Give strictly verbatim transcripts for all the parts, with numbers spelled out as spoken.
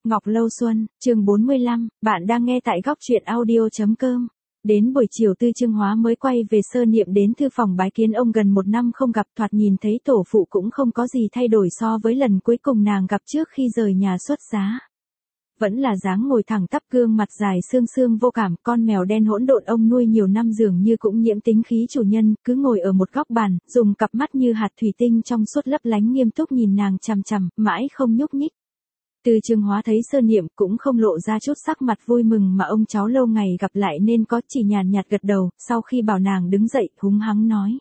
Ngọc Lâu Xuân, chương bốn mươi lăm, bạn đang nghe tại góc truyện audio.com. Đến buổi chiều Tư Chương Hóa mới quay về Sơ Niệm đến thư phòng bái kiến ông gần một năm không gặp, thoạt nhìn thấy tổ phụ cũng không có gì thay đổi so với lần cuối cùng nàng gặp trước khi rời nhà xuất giá. Vẫn là dáng ngồi thẳng tắp, gương mặt dài xương xương vô cảm, con mèo đen hỗn độn ông nuôi nhiều năm dường như cũng nhiễm tính khí chủ nhân, cứ ngồi ở một góc bàn, dùng cặp mắt như hạt thủy tinh trong suốt lấp lánh nghiêm túc nhìn nàng chằm chằm, mãi không nhúc nhích. Tư Chương Hóa thấy Sơ Niệm cũng không lộ ra chút sắc mặt vui mừng mà ông cháu lâu ngày gặp lại nên có, chỉ nhàn nhạt gật đầu, sau khi bảo nàng đứng dậy, húng hắng nói.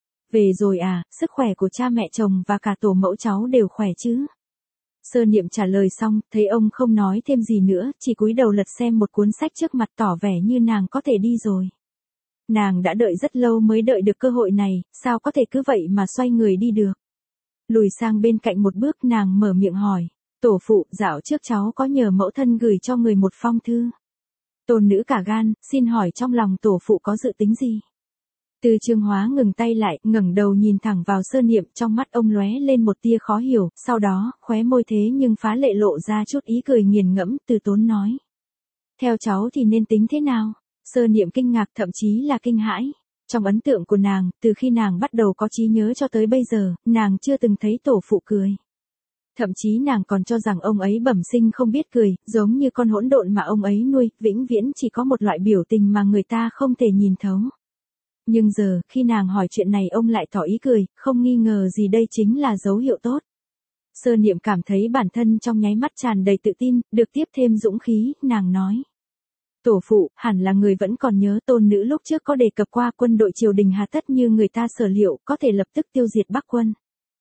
Về rồi à, sức khỏe của cha mẹ chồng và cả tổ mẫu cháu đều khỏe chứ? Sơ Niệm trả lời xong, thấy ông không nói thêm gì nữa, chỉ cúi đầu lật xem một cuốn sách trước mặt tỏ vẻ như nàng có thể đi rồi. Nàng đã đợi rất lâu mới đợi được cơ hội này, sao có thể cứ vậy mà xoay người đi được? Lùi sang bên cạnh một bước nàng mở miệng hỏi. Tổ phụ, dạo trước cháu có nhờ mẫu thân gửi cho người một phong thư. Tôn nữ cả gan, xin hỏi trong lòng tổ phụ có dự tính gì? Tư Chương Hóa ngừng tay lại, ngẩng đầu nhìn thẳng vào Sơ Niệm, trong mắt ông lóe lên một tia khó hiểu, sau đó, khóe môi thế nhưng phá lệ lộ ra chút ý cười nghiền ngẫm, từ tốn nói. Theo cháu thì nên tính thế nào? Sơ Niệm kinh ngạc, thậm chí là kinh hãi. Trong ấn tượng của nàng, từ khi nàng bắt đầu có trí nhớ cho tới bây giờ, nàng chưa từng thấy tổ phụ cười. Thậm chí nàng còn cho rằng ông ấy bẩm sinh không biết cười, giống như con hỗn độn mà ông ấy nuôi, vĩnh viễn chỉ có một loại biểu tình mà người ta không thể nhìn thấu. Nhưng giờ, khi nàng hỏi chuyện này ông lại tỏ ý cười, không nghi ngờ gì đây chính là dấu hiệu tốt. Sơ Niệm cảm thấy bản thân trong nháy mắt tràn đầy tự tin, được tiếp thêm dũng khí, nàng nói. Tổ phụ, hẳn là người vẫn còn nhớ tôn nữ lúc trước có đề cập qua quân đội triều đình hà tất như người ta sở liệu, có thể lập tức tiêu diệt Bắc quân.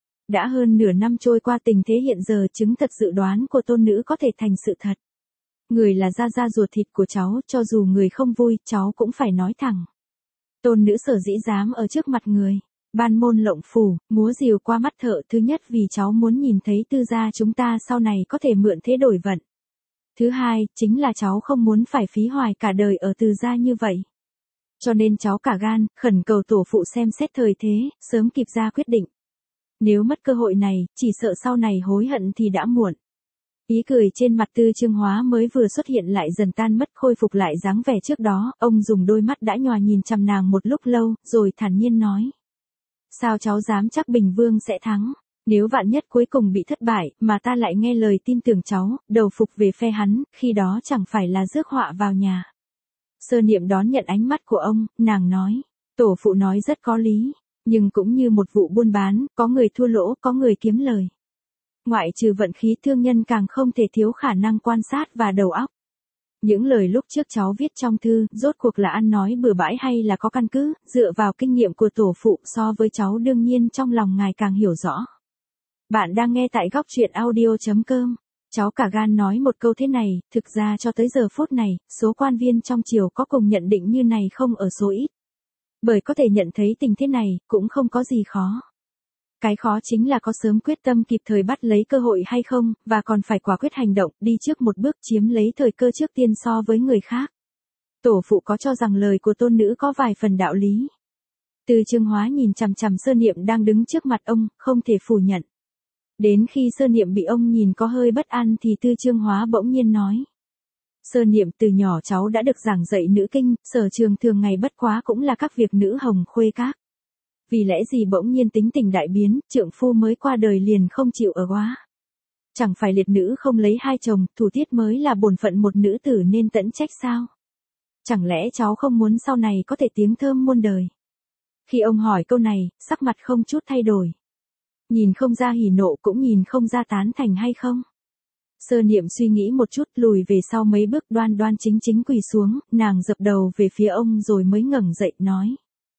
Đã hơn nửa năm trôi qua, tình thế hiện giờ chứng thật dự đoán của tôn nữ có thể thành sự thật. Người là da da ruột thịt của cháu, cho dù người không vui, cháu cũng phải nói thẳng. Tôn nữ sở dĩ dám ở trước mặt người, ban môn lộng phủ, múa rìu qua mắt thợ, thứ nhất vì cháu muốn nhìn thấy Tư gia chúng ta sau này có thể mượn thế đổi vận. Thứ hai, chính là cháu không muốn phải phí hoài cả đời ở Tư gia như vậy. Cho nên cháu cả gan, khẩn cầu tổ phụ xem xét thời thế, sớm kịp ra quyết định. Nếu mất cơ hội này, chỉ sợ sau này hối hận thì đã muộn. Ý cười trên mặt Tư Chương Hóa mới vừa xuất hiện lại dần tan mất, khôi phục lại dáng vẻ trước đó, ông dùng đôi mắt đã nhòa nhìn chằm nàng một lúc lâu, rồi thản nhiên nói. Sao cháu dám chắc Bình Vương sẽ thắng? Nếu vạn nhất cuối cùng bị thất bại, mà ta lại nghe lời tin tưởng cháu, đầu phục về phe hắn, khi đó chẳng phải là rước họa vào nhà. Sơ Niệm đón nhận ánh mắt của ông, nàng nói. Tổ phụ nói rất có lý. Nhưng cũng như một vụ buôn bán, có người thua lỗ, có người kiếm lời. Ngoại trừ vận khí, thương nhân càng không thể thiếu khả năng quan sát và đầu óc. Những lời lúc trước cháu viết trong thư, rốt cuộc là ăn nói bừa bãi hay là có căn cứ, dựa vào kinh nghiệm của tổ phụ so với cháu đương nhiên trong lòng ngài càng hiểu rõ. Bạn đang nghe tại góc truyện audio.com. Cháu cả gan nói một câu thế này, thực ra cho tới giờ phút này, số quan viên trong triều có cùng nhận định như này không ở số ít. Bởi có thể nhận thấy tình thế này, cũng không có gì khó. Cái khó chính là có sớm quyết tâm kịp thời bắt lấy cơ hội hay không, và còn phải quả quyết hành động, đi trước một bước chiếm lấy thời cơ trước tiên so với người khác. Tổ phụ có cho rằng lời của tôn nữ có vài phần đạo lý. Tư Chương Hóa nhìn chằm chằm Sơ Niệm đang đứng trước mặt ông, không thể phủ nhận. Đến khi Sơ Niệm bị ông nhìn có hơi bất an thì Tư Chương Hóa bỗng nhiên nói. Sơ Niệm, từ nhỏ cháu đã được giảng dạy nữ kinh, sở trường thường ngày bất quá cũng là các việc nữ hồng khuê các. Vì lẽ gì bỗng nhiên tính tình đại biến, trượng phu mới qua đời liền không chịu ở quá. Chẳng phải liệt nữ không lấy hai chồng, thủ tiết mới là bổn phận một nữ tử nên tẫn trách sao? Chẳng lẽ cháu không muốn sau này có thể tiếng thơm muôn đời? Khi ông hỏi câu này, sắc mặt không chút thay đổi. Nhìn không ra hỉ nộ cũng nhìn không ra tán thành hay không? Sơ Niệm suy nghĩ một chút, lùi về sau mấy bước, đoan đoan chính chính quỳ xuống, nàng dập đầu về phía ông rồi mới ngẩng dậy nói.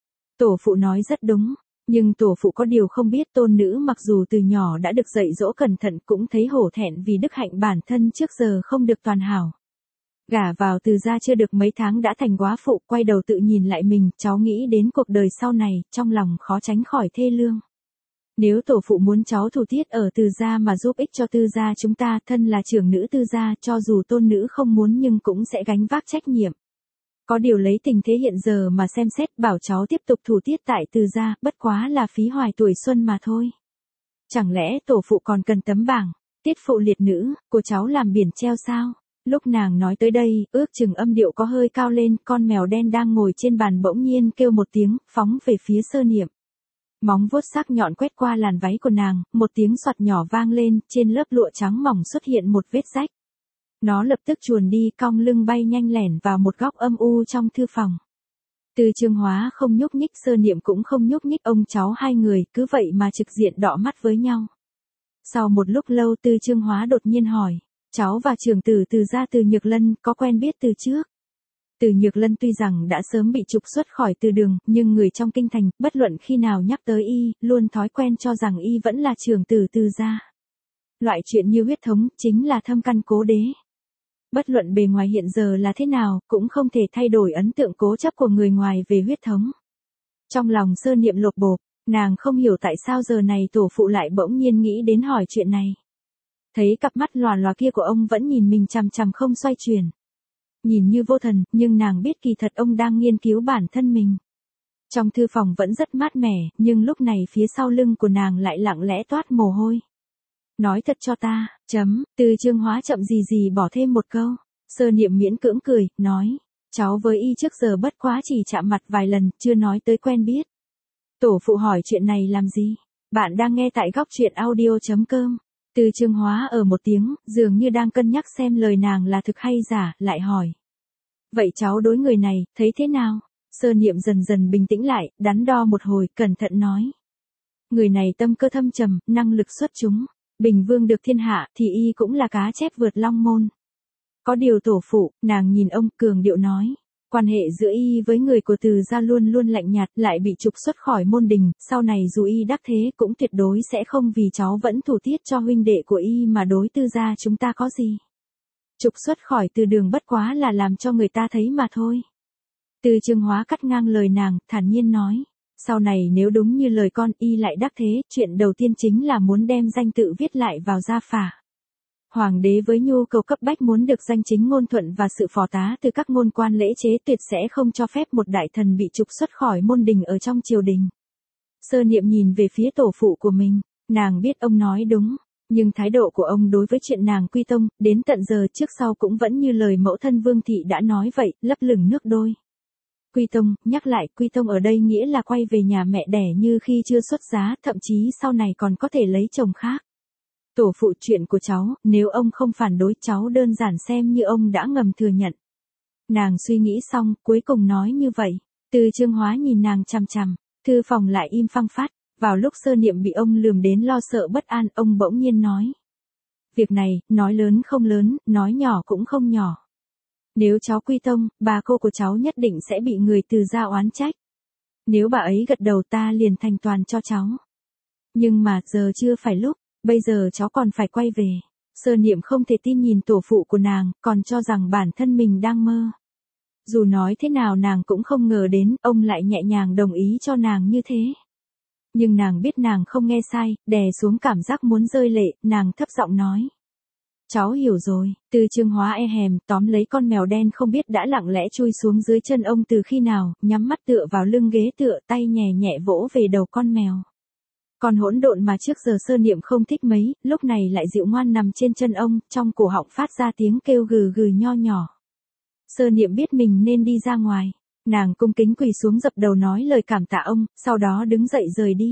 Tổ phụ nói rất đúng, nhưng tổ phụ có điều không biết tôn nữ mặc dù từ nhỏ đã được dạy dỗ cẩn thận cũng thấy hổ thẹn vì đức hạnh bản thân trước giờ không được toàn hảo. Gả vào Từ gia chưa được mấy tháng đã thành góa phụ, quay đầu tự nhìn lại mình, cháu nghĩ đến cuộc đời sau này, trong lòng khó tránh khỏi thê lương. Nếu tổ phụ muốn cháu thủ tiết ở Từ gia mà giúp ích cho Tư gia chúng ta, thân là trưởng nữ Tư gia, cho dù tôn nữ không muốn nhưng cũng sẽ gánh vác trách nhiệm. Có điều lấy tình thế hiện giờ mà xem xét, bảo cháu tiếp tục thủ tiết tại Từ gia, bất quá là phí hoài tuổi xuân mà thôi. Chẳng lẽ tổ phụ còn cần tấm bảng, Tiết phụ liệt nữ, của cháu làm biển treo sao? Lúc nàng nói tới đây, ước chừng âm điệu có hơi cao lên, con mèo đen đang ngồi trên bàn bỗng nhiên kêu một tiếng, phóng về phía Sơ Niệm. Móng vuốt sắc nhọn quét qua làn váy của nàng, một tiếng xoạt nhỏ vang lên, trên lớp lụa trắng mỏng xuất hiện một vết rách. Nó lập tức chuồn đi, cong lưng bay nhanh lẻn vào một góc âm u trong thư phòng. Từ Chương Hóa không nhúc nhích, Sơ Niệm cũng không nhúc nhích, ông cháu hai người cứ vậy mà trực diện đọ mắt với nhau. Sau một lúc lâu Từ Chương Hóa đột nhiên hỏi, cháu và trưởng tử Từ gia Từ Nhược Lân có quen biết từ trước? Từ Nhược Lân tuy rằng đã sớm bị trục xuất khỏi Từ đường, nhưng người trong kinh thành, bất luận khi nào nhắc tới y, luôn thói quen cho rằng y vẫn là trưởng tử Từ gia. Loại chuyện như huyết thống, chính là thâm căn cố đế. Bất luận bề ngoài hiện giờ là thế nào, cũng không thể thay đổi ấn tượng cố chấp của người ngoài về huyết thống. Trong lòng Sơ Niệm lột bột, nàng không hiểu tại sao giờ này tổ phụ lại bỗng nhiên nghĩ đến hỏi chuyện này. Thấy cặp mắt lòa lòa kia của ông vẫn nhìn mình chằm chằm không xoay chuyển. Nhìn như vô thần, nhưng nàng biết kỳ thật ông đang nghiên cứu bản thân mình. Trong thư phòng vẫn rất mát mẻ, nhưng lúc này phía sau lưng của nàng lại lặng lẽ toát mồ hôi. Nói thật cho ta, chấm, Từ Chương Hóa chậm gì gì bỏ thêm một câu. Sơ Niệm miễn cưỡng cười, nói, cháu với y trước giờ bất quá chỉ chạm mặt vài lần, chưa nói tới quen biết. Tổ phụ hỏi chuyện này làm gì? Bạn đang nghe tại góc truyện audio chấm com. Từ Chương Hóa ở một tiếng, dường như đang cân nhắc xem lời nàng là thực hay giả, lại hỏi. Vậy cháu đối người này, thấy thế nào? Sơ Niệm dần dần bình tĩnh lại, đắn đo một hồi, cẩn thận nói. Người này tâm cơ thâm trầm, năng lực xuất chúng. Bình vương được thiên hạ, thì y cũng là cá chép vượt long môn. Có điều tổ phụ, nàng nhìn ông, cường điệu nói. Quan hệ giữa y với người của Từ gia luôn luôn lạnh nhạt, lại bị trục xuất khỏi môn đình, sau này dù y đắc thế cũng tuyệt đối sẽ không vì cháu vẫn thủ tiết cho huynh đệ của y mà đối Từ gia chúng ta có gì. Trục xuất khỏi Từ đường bất quá là làm cho người ta thấy mà thôi. Từ Chương Hóa cắt ngang lời nàng, thản nhiên nói. Sau này nếu đúng như lời con y lại đắc thế, chuyện đầu tiên chính là muốn đem danh tự viết lại vào gia phả. Hoàng đế với nhu cầu cấp bách muốn được danh chính ngôn thuận và sự phò tá từ các ngôn quan lễ chế tuyệt sẽ không cho phép một đại thần bị trục xuất khỏi môn đình ở trong triều đình. Sơ Niệm nhìn về phía tổ phụ của mình, nàng biết ông nói đúng, nhưng thái độ của ông đối với chuyện nàng quy tông, đến tận giờ trước sau cũng vẫn như lời mẫu thân Vương Thị đã nói vậy, lấp lửng nước đôi. Quy tông, nhắc lại, quy tông ở đây nghĩa là quay về nhà mẹ đẻ như khi chưa xuất giá, thậm chí sau này còn có thể lấy chồng khác. Tổ phụ, chuyện của cháu, nếu ông không phản đối, cháu đơn giản xem như ông đã ngầm thừa nhận. Nàng suy nghĩ xong, cuối cùng nói như vậy. Từ Chương Hóa nhìn nàng chằm chằm, thư phòng lại im phăng phát. Vào lúc Sơ Niệm bị ông lườm đến lo sợ bất an, ông bỗng nhiên nói. Việc này, nói lớn không lớn, nói nhỏ cũng không nhỏ. Nếu cháu quy tông, bà cô của cháu nhất định sẽ bị người Từ gia oán trách. Nếu bà ấy gật đầu ta liền thành toàn cho cháu. Nhưng mà giờ chưa phải lúc, bây giờ cháu còn phải quay về. Sơ Niệm không thể tin nhìn tổ phụ của nàng, còn cho rằng bản thân mình đang mơ. Dù nói thế nào nàng cũng không ngờ đến, ông lại nhẹ nhàng đồng ý cho nàng như thế. Nhưng nàng biết nàng không nghe sai, đè xuống cảm giác muốn rơi lệ, nàng thấp giọng nói. Cháu hiểu rồi. Từ Chương Hóa e hèm, tóm lấy con mèo đen không biết đã lặng lẽ chui xuống dưới chân ông từ khi nào, nhắm mắt tựa vào lưng ghế tựa, tay nhẹ nhẹ vỗ về đầu con mèo. Còn hỗn độn mà trước giờ Sơ Niệm không thích mấy, lúc này lại dịu ngoan nằm trên chân ông, trong cổ họng phát ra tiếng kêu gừ gừ nho nhỏ. Sơ Niệm biết mình nên đi ra ngoài, nàng cung kính quỳ xuống dập đầu nói lời cảm tạ ông, sau đó đứng dậy rời đi.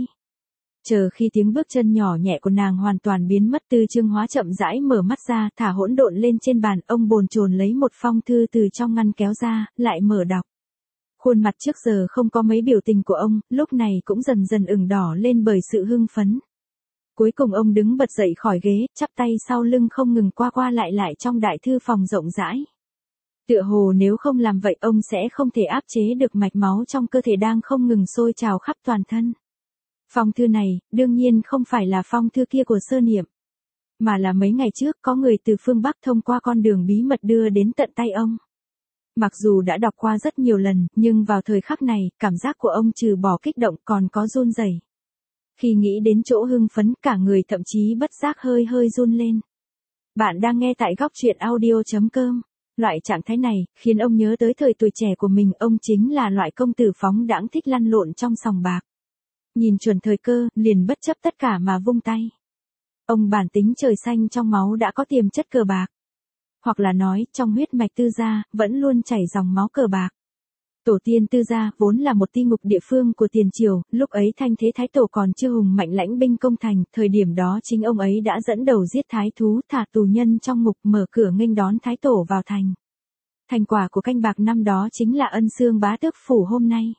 Chờ khi tiếng bước chân nhỏ nhẹ của nàng hoàn toàn biến mất, Từ Chương Hóa chậm rãi mở mắt ra, thả hỗn độn lên trên bàn, ông bồn chồn lấy một phong thư từ trong ngăn kéo ra, lại mở đọc. Khuôn mặt trước giờ không có mấy biểu tình của ông, lúc này cũng dần dần ửng đỏ lên bởi sự hưng phấn. Cuối cùng ông đứng bật dậy khỏi ghế, chắp tay sau lưng không ngừng qua qua lại lại trong đại thư phòng rộng rãi. Tựa hồ nếu không làm vậy ông sẽ không thể áp chế được mạch máu trong cơ thể đang không ngừng sôi trào khắp toàn thân. Phong thư này, đương nhiên không phải là phong thư kia của Sơ Niệm, mà là mấy ngày trước có người từ phương Bắc thông qua con đường bí mật đưa đến tận tay ông. Mặc dù đã đọc qua rất nhiều lần, nhưng vào thời khắc này, cảm giác của ông trừ bỏ kích động còn có run rẩy. Khi nghĩ đến chỗ hưng phấn, cả người thậm chí bất giác hơi hơi run lên. Bạn đang nghe tại góc truyện audio chấm com. Loại trạng thái này, khiến ông nhớ tới thời tuổi trẻ của mình, ông chính là loại công tử phóng đãng thích lăn lộn trong sòng bạc. Nhìn chuẩn thời cơ, liền bất chấp tất cả mà vung tay. Ông bản tính trời xanh trong máu đã có tiềm chất cờ bạc. Hoặc là nói, trong huyết mạch Tư gia, vẫn luôn chảy dòng máu cờ bạc. Tổ tiên Tư gia vốn là một ti ngục địa phương của tiền triều, lúc ấy thanh thế thái tổ còn chưa hùng mạnh lãnh binh công thành, thời điểm đó chính ông ấy đã dẫn đầu giết thái thú, thả tù nhân trong ngục, mở cửa nghênh đón thái tổ vào thành. Thành quả của canh bạc năm đó chính là ân xương bá tước phủ hôm nay.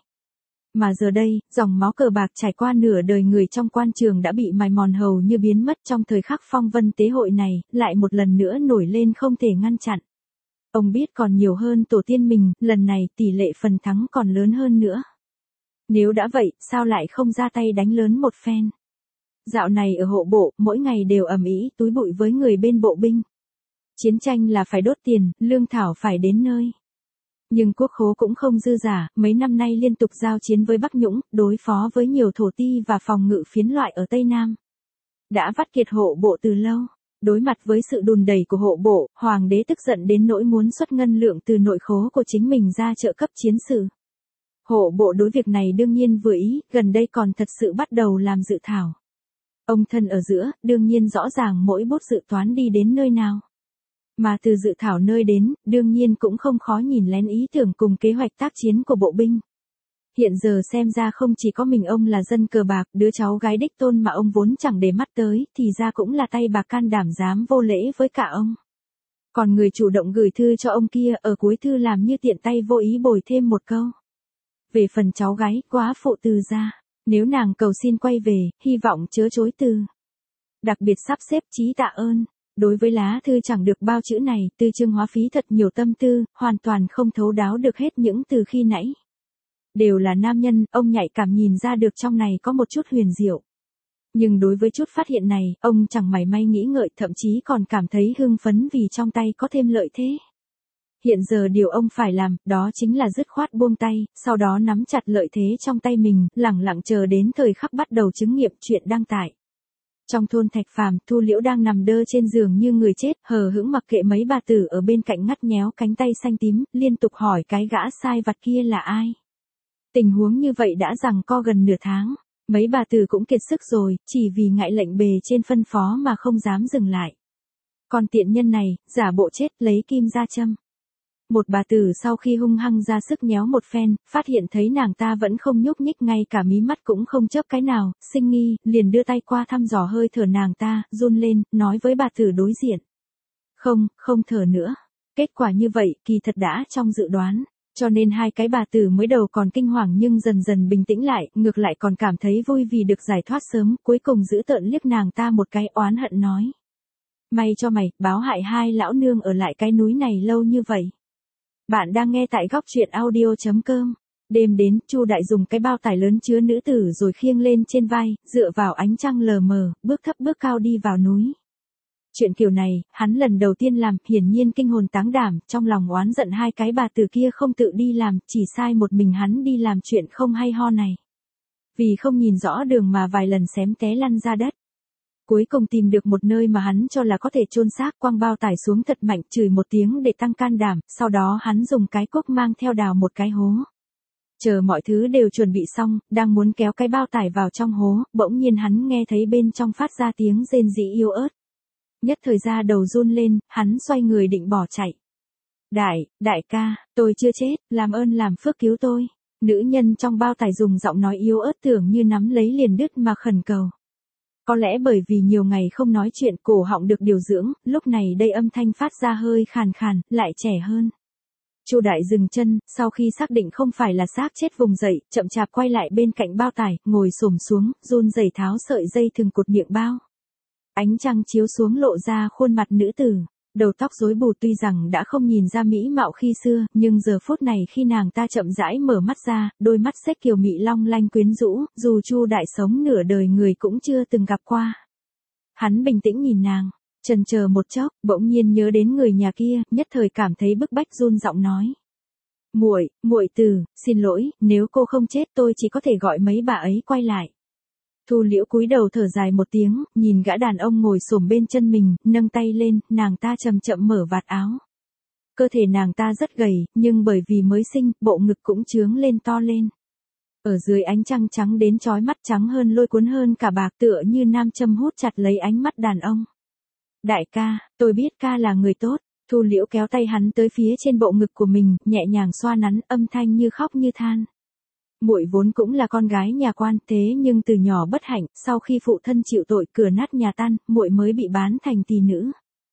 Mà giờ đây, dòng máu cờ bạc trải qua nửa đời người trong quan trường đã bị mài mòn hầu như biến mất trong thời khắc phong vân tế hội này, lại một lần nữa nổi lên không thể ngăn chặn. Ông biết còn nhiều hơn tổ tiên mình, lần này tỷ lệ phần thắng còn lớn hơn nữa. Nếu đã vậy, sao lại không ra tay đánh lớn một phen? Dạo này ở hộ bộ, mỗi ngày đều ầm ĩ túi bụi với người bên bộ binh. Chiến tranh là phải đốt tiền, lương thảo phải đến nơi. Nhưng quốc khố cũng không dư giả, mấy năm nay liên tục giao chiến với Bắc Nhũng, đối phó với nhiều thổ ti và phòng ngự phiến loại ở Tây Nam. Đã vắt kiệt hộ bộ từ lâu. Đối mặt với sự đùn đẩy của hộ bộ, hoàng đế tức giận đến nỗi muốn xuất ngân lượng từ nội khố của chính mình ra trợ cấp chiến sự. Hộ bộ đối việc này đương nhiên vừa ý, gần đây còn thật sự bắt đầu làm dự thảo. Ông thân ở giữa, đương nhiên rõ ràng mỗi bút dự toán đi đến nơi nào. Mà từ dự thảo nơi đến, đương nhiên cũng không khó nhìn lén ý tưởng cùng kế hoạch tác chiến của bộ binh. Hiện giờ xem ra không chỉ có mình ông là dân cờ bạc, đứa cháu gái đích tôn mà ông vốn chẳng để mắt tới, thì ra cũng là tay bạc can đảm dám vô lễ với cả ông. Còn người chủ động gửi thư cho ông kia, ở cuối thư làm như tiện tay vô ý bồi thêm một câu. Về phần cháu gái, quá phụ Từ gia, nếu nàng cầu xin quay về, hy vọng chớ chối từ. Đặc biệt sắp xếp chí tạ ơn. Đối với lá thư chẳng được bao chữ này, Tư Trương Hóa phí thật nhiều tâm tư, hoàn toàn không thấu đáo được hết những từ khi nãy. Đều là nam nhân, ông nhạy cảm nhìn ra được trong này có một chút huyền diệu. Nhưng đối với chút phát hiện này, ông chẳng mảy may nghĩ ngợi, thậm chí còn cảm thấy hưng phấn vì trong tay có thêm lợi thế. Hiện giờ điều ông phải làm, đó chính là dứt khoát buông tay, sau đó nắm chặt lợi thế trong tay mình, lẳng lặng chờ đến thời khắc bắt đầu chứng nghiệm chuyện đăng tải. Trong thôn Thạch Phàm, Thu Liễu đang nằm đơ trên giường như người chết, hờ hững mặc kệ mấy bà tử ở bên cạnh ngắt nhéo cánh tay xanh tím, liên tục hỏi cái gã sai vặt kia là ai. Tình huống như vậy đã giằng co gần nửa tháng, mấy bà tử cũng kiệt sức rồi, chỉ vì ngại lệnh bề trên phân phó mà không dám dừng lại. Còn tiện nhân này, giả bộ chết, lấy kim ra châm. Một bà tử sau khi hung hăng ra sức nhéo một phen, phát hiện thấy nàng ta vẫn không nhúc nhích, ngay cả mí mắt cũng không chớp cái nào, sinh nghi, liền đưa tay qua thăm dò hơi thở nàng ta, run lên, nói với bà tử đối diện. Không, không thở nữa. Kết quả như vậy, kỳ thật đã trong dự đoán. Cho nên hai cái bà tử mới đầu còn kinh hoàng nhưng dần dần bình tĩnh lại, ngược lại còn cảm thấy vui vì được giải thoát sớm, cuối cùng giữ tợn liếc nàng ta một cái oán hận nói. May cho mày, báo hại hai lão nương ở lại cái núi này lâu như vậy. Bạn đang nghe tại góc truyện audio chấm com. Đêm đến, Chu Đại dùng cái bao tải lớn chứa nữ tử rồi khiêng lên trên vai, dựa vào ánh trăng lờ mờ, bước thấp bước cao đi vào núi. Chuyện kiểu này, hắn lần đầu tiên làm, hiển nhiên kinh hồn táng đảm, trong lòng oán giận hai cái bà tử kia không tự đi làm, chỉ sai một mình hắn đi làm chuyện không hay ho này. Vì không nhìn rõ đường mà vài lần xém té lăn ra đất. Cuối cùng tìm được một nơi mà hắn cho là có thể chôn xác, quăng bao tải xuống thật mạnh, chửi một tiếng để tăng can đảm, sau đó hắn dùng cái cuốc mang theo đào một cái hố. Chờ mọi thứ đều chuẩn bị xong, đang muốn kéo cái bao tải vào trong hố, bỗng nhiên hắn nghe thấy bên trong phát ra tiếng rên rỉ yếu ớt. Nhất thời ra đầu run lên, hắn xoay người định bỏ chạy. Đại, đại ca, tôi chưa chết, làm ơn làm phước cứu tôi. Nữ nhân trong bao tải dùng giọng nói yếu ớt tưởng như nắm lấy liền đứt mà khẩn cầu. Có lẽ bởi vì nhiều ngày không nói chuyện, cổ họng được điều dưỡng, lúc này đây âm thanh phát ra hơi khàn khàn, lại trẻ hơn. Chu Đại dừng chân, sau khi xác định không phải là xác chết vùng dậy, chậm chạp quay lại bên cạnh bao tải, ngồi xổm xuống, run rẩy tháo sợi dây thừng cột miệng bao. Ánh trăng chiếu xuống lộ ra khuôn mặt nữ tử, đầu tóc rối bù, tuy rằng đã không nhìn ra mỹ mạo khi xưa, nhưng giờ phút này khi nàng ta chậm rãi mở mắt ra, đôi mắt xếch kiều mị long lanh quyến rũ, dù Chu Đại sống nửa đời người cũng chưa từng gặp qua. Hắn bình tĩnh nhìn nàng, chần chờ một chốc, bỗng nhiên nhớ đến người nhà kia, nhất thời cảm thấy bức bách, run giọng nói: "Muội, muội tử, xin lỗi, nếu cô không chết tôi chỉ có thể gọi mấy bà ấy quay lại." Thu Liễu cúi đầu thở dài một tiếng, nhìn gã đàn ông ngồi xổm bên chân mình, nâng tay lên, nàng ta chậm chậm mở vạt áo. Cơ thể nàng ta rất gầy, nhưng bởi vì mới sinh, bộ ngực cũng chướng lên to lên. Ở dưới ánh trăng trắng đến chói mắt, trắng hơn lôi cuốn hơn cả bạc, tựa như nam châm hút chặt lấy ánh mắt đàn ông. Đại ca, tôi biết ca là người tốt. Thu Liễu kéo tay hắn tới phía trên bộ ngực của mình, nhẹ nhàng xoa nắn, âm thanh như khóc như than. Muội vốn cũng là con gái nhà quan, thế nhưng từ nhỏ bất hạnh, sau khi phụ thân chịu tội, cửa nát nhà tan, muội mới bị bán thành tỳ nữ.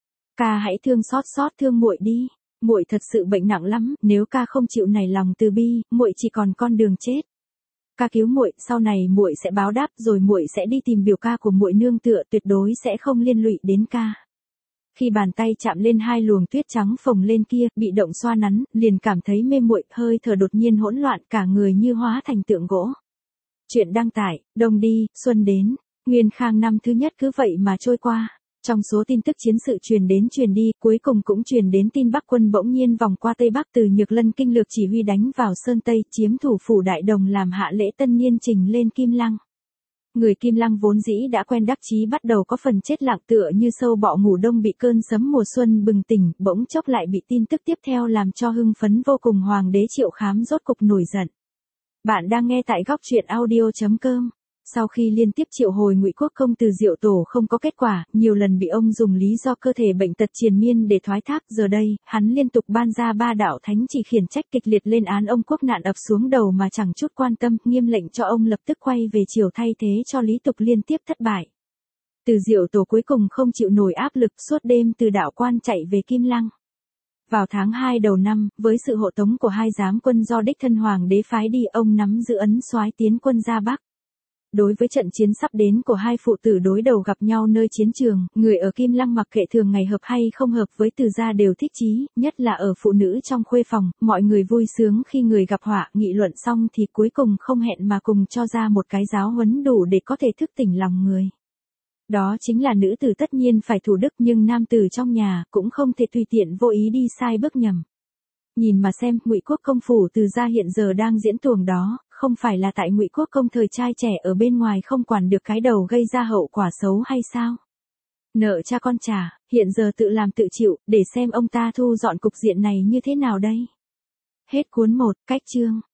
Ca hãy thương xót xót thương muội đi. Muội thật sự bệnh nặng lắm, nếu ca không chịu nảy lòng từ bi, muội chỉ còn con đường chết. Ca cứu muội, sau này muội sẽ báo đáp, rồi muội sẽ đi tìm biểu ca của muội nương tựa, tuyệt đối sẽ không liên lụy đến ca. Khi bàn tay chạm lên hai luồng tuyết trắng phồng lên kia, bị động xoa nắn, liền cảm thấy mê muội, hơi thở đột nhiên hỗn loạn, cả người như hóa thành tượng gỗ. Chuyện đăng tải, đông đi, xuân đến, Nguyên Khang năm thứ nhất cứ vậy mà trôi qua. Trong số tin tức chiến sự truyền đến truyền đi, cuối cùng cũng truyền đến tin Bắc quân bỗng nhiên vòng qua Tây Bắc, từ Nhược Lân kinh lược chỉ huy đánh vào Sơn Tây, chiếm thủ phủ Đại Đồng, làm hạ lễ tân niên trình lên Kim Lăng. Người Kim Lăng vốn dĩ đã quen đắc chí bắt đầu có phần chết lặng, tựa như sâu bọ ngủ đông bị cơn sấm mùa xuân bừng tỉnh, bỗng chốc lại bị tin tức tiếp theo làm cho hưng phấn vô cùng. Hoàng đế Triệu Khám rốt cục nổi giận. Bạn đang nghe tại góc truyện audio chấm com. Sau khi liên tiếp triệu hồi Ngụy Quốc công từ Diệu Tổ không có kết quả, nhiều lần bị ông dùng lý do cơ thể bệnh tật triền miên để thoái thác, giờ đây, hắn liên tục ban ra ba đạo thánh chỉ khiển trách kịch liệt lên án ông, quốc nạn ập xuống đầu mà chẳng chút quan tâm, nghiêm lệnh cho ông lập tức quay về triều thay thế cho Lý Tục liên tiếp thất bại. Từ Diệu Tổ cuối cùng không chịu nổi áp lực, suốt đêm từ đạo quan chạy về Kim Lăng. Vào tháng hai đầu năm, với sự hộ tống của hai giám quân do đích thân hoàng đế phái đi, ông nắm giữ ấn soái tiến quân ra Bắc. Đối với trận chiến sắp đến của hai phụ tử đối đầu gặp nhau nơi chiến trường, người ở Kim Lăng mặc kệ thường ngày hợp hay không hợp với Từ gia đều thích chí, nhất là ở phụ nữ trong khuê phòng, mọi người vui sướng khi người gặp họa, nghị luận xong thì cuối cùng không hẹn mà cùng cho ra một cái giáo huấn đủ để có thể thức tỉnh lòng người. Đó chính là nữ tử tất nhiên phải thủ đức, nhưng nam tử trong nhà cũng không thể tùy tiện vô ý đi sai bước nhầm. Nhìn mà xem, Ngụy Quốc công phủ Từ gia hiện giờ đang diễn tuồng đó, không phải là tại Ngụy Quốc công thời trai trẻ ở bên ngoài không quản được cái đầu gây ra hậu quả xấu hay sao? Nợ cha con trả, hiện giờ tự làm tự chịu, để xem ông ta thu dọn cục diện này như thế nào đây. Hết cuốn một, cách chương.